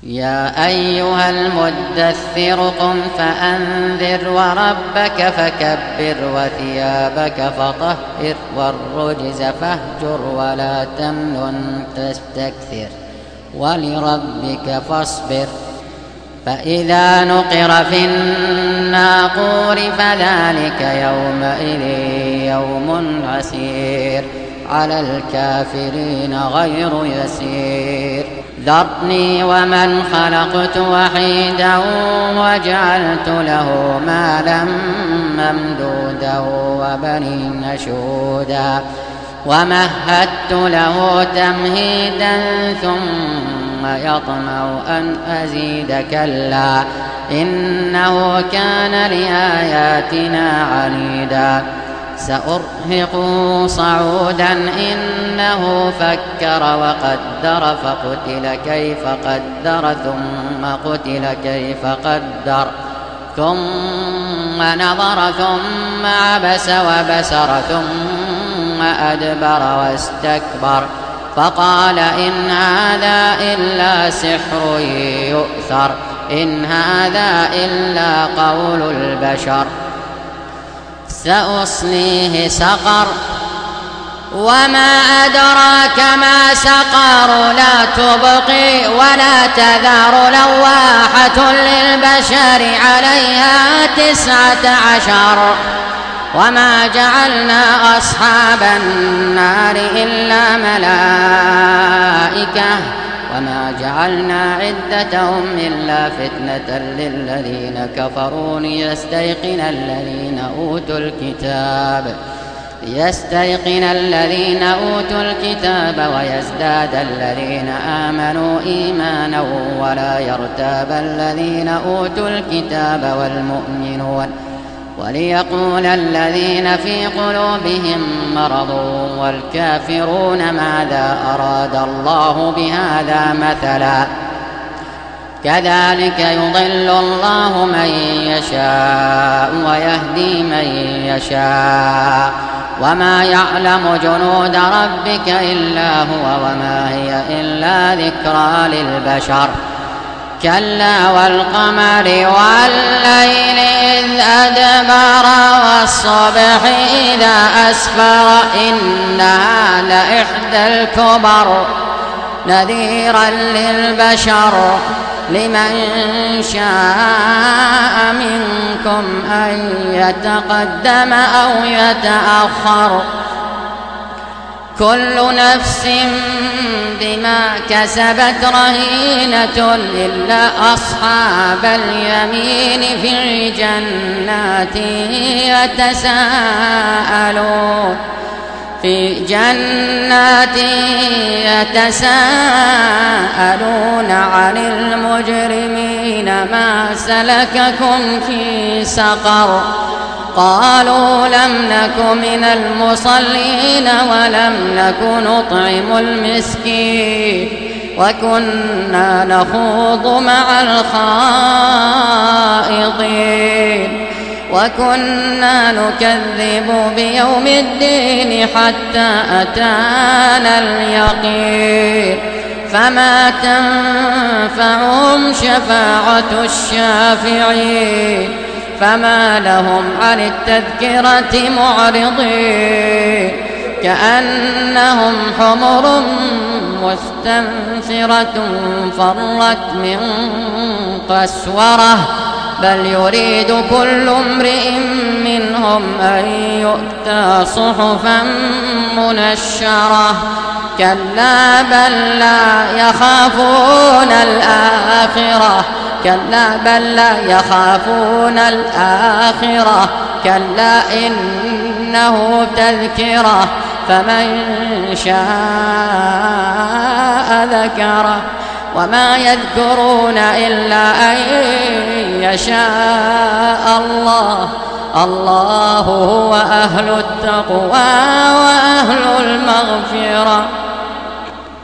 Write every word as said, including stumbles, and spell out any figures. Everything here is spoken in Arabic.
يا أيها المدثر قم فأنذر وربك فكبر وثيابك فطهر والرجز فاهجر ولا تمنن تستكثر ولربك فاصبر فإذا نقر في الناقور فذلك يومئذ يوم عسير على الكافرين غير يسير ذرني ومن خلقت وحيدا وجعلت له مالا ممدودا وبنين شهودا ومهدت له تمهيدا ثم يطمع أن أزيد كلا إنه كان لآياتنا عنيدا سأرهقه صعودا إنه فكر وقدر فقتل كيف قدر ثم قتل كيف قدر ثم نظر ثم عبس وبسر ثم أدبر واستكبر فقال إن هذا إلا سحر يؤثر إن هذا إلا قول البشر سأصليه سقر وما أدراك ما سقر لا تبقي ولا تذر لواحة للبشر عليها تسعة عشر وما جعلنا أصحاب النار إلا ملائكة وما جعلنا عدتهم إلا فتنة للذين كفروا ليستيقن الذين أوتوا الكتاب ليستيقن الذين أوتوا الكتاب ويزداد الذين آمنوا إيمانا ولا يرتاب الذين أوتوا الكتاب والمؤمنون وليقول الذين في قلوبهم مرض والكافرون ماذا أراد الله بهذا مثلا كذلك يضل الله من يشاء ويهدي من يشاء وما يعلم جنود ربك إلا هو وما هي إلا ذكرى للبشر كلا والقمر والليل إذ أدبر والصبح إذا أسفر إنها لإحدى الكبر نذيرا للبشر لمن شاء منكم أن يتقدم أو يتأخر كل نفس بما كسبت رهينة إلا أصحاب اليمين في جنات يتساءلون في جنات يتساءلون عن المجرمين ما سلككم في سقر قالوا لم نك من المصلين ولم نك نطعم المسكين وكنا نخوض مع الخائضين وكنا نكذب بيوم الدين حتى أتانا اليقين فما تنفعهم شفاعة الشافعين فما لهم عن التذكرة معرضين كأنهم حمر مستنفرة فرت من قسورة بل يريد كل امرئ منهم أن يؤتى صحفا منشرة كلا بل لا يخافون الآخرة كلا بل لا يخافون الآخرة كلا إنه تذكرة فمن شاء ذكره وما يذكرون إلا أن يشاء الله الله هو أهل التقوى وأهل المغفرة